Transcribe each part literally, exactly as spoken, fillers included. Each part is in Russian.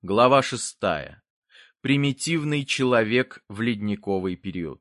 Глава шестая. Примитивный человек в ледниковый период.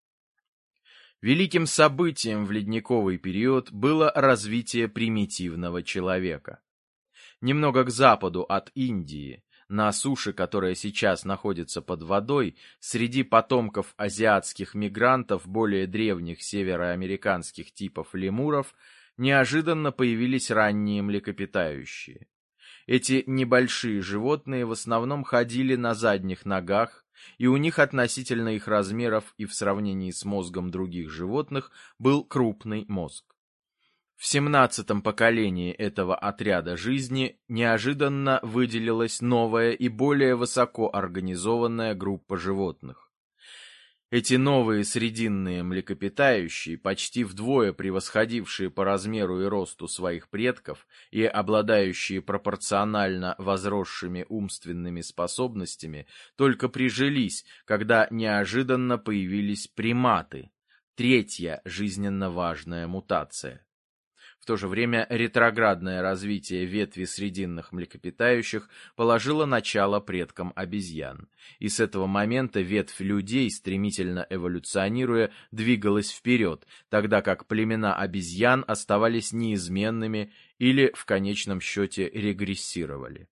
Великим событием в ледниковый период было развитие примитивного человека. Немного к западу от Индии, на суше, которая сейчас находится под водой, среди потомков азиатских мигрантов более древних североамериканских типов лемуров, неожиданно появились ранние млекопитающие. Эти небольшие животные в основном ходили на задних ногах, и у них относительно их размеров и в сравнении с мозгом других животных был крупный мозг. В семнадцатом поколении этого отряда жизни неожиданно выделилась новая и более высоко организованная группа животных. Эти новые срединные млекопитающие, почти вдвое превосходившие по размеру и росту своих предков и обладающие пропорционально возросшими умственными способностями, только прижились, когда неожиданно появились приматы, третья жизненно важная мутация. В то же время ретроградное развитие ветви срединных млекопитающих положило начало предкам обезьян, и с этого момента ветвь людей, стремительно эволюционируя, двигалась вперед, тогда как племена обезьян оставались неизменными или, в конечном счете, регрессировали.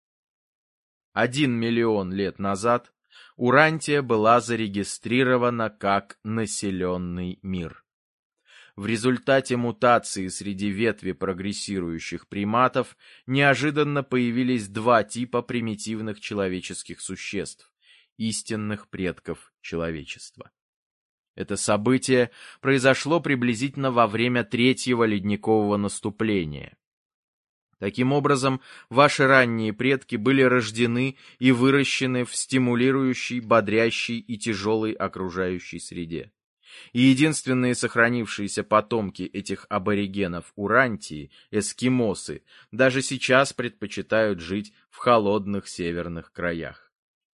Один миллион лет назад Урантия была зарегистрирована как населенный мир. В результате мутации среди ветви прогрессирующих приматов неожиданно появились два типа примитивных человеческих существ, истинных предков человечества. Это событие произошло приблизительно во время третьего ледникового наступления. Таким образом, ваши ранние предки были рождены и выращены в стимулирующей, бодрящей и тяжелой окружающей среде. И единственные сохранившиеся потомки этих аборигенов Урантии, эскимосы, даже сейчас предпочитают жить в холодных северных краях.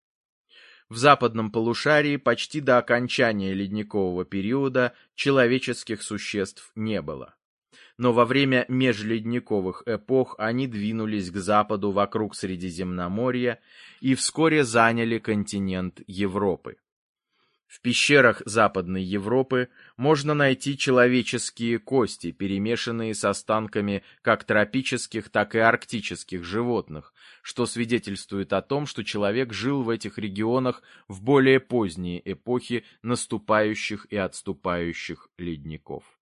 В западном полушарии почти до окончания ледникового периода человеческих существ не было. Но во время межледниковых эпох они двинулись к западу вокруг Средиземноморья и вскоре заняли континент Европы. В пещерах Западной Европы можно найти человеческие кости, перемешанные с останками как тропических, так и арктических животных, что свидетельствует о том, что человек жил в этих регионах в более поздние эпохи наступающих и отступающих ледников.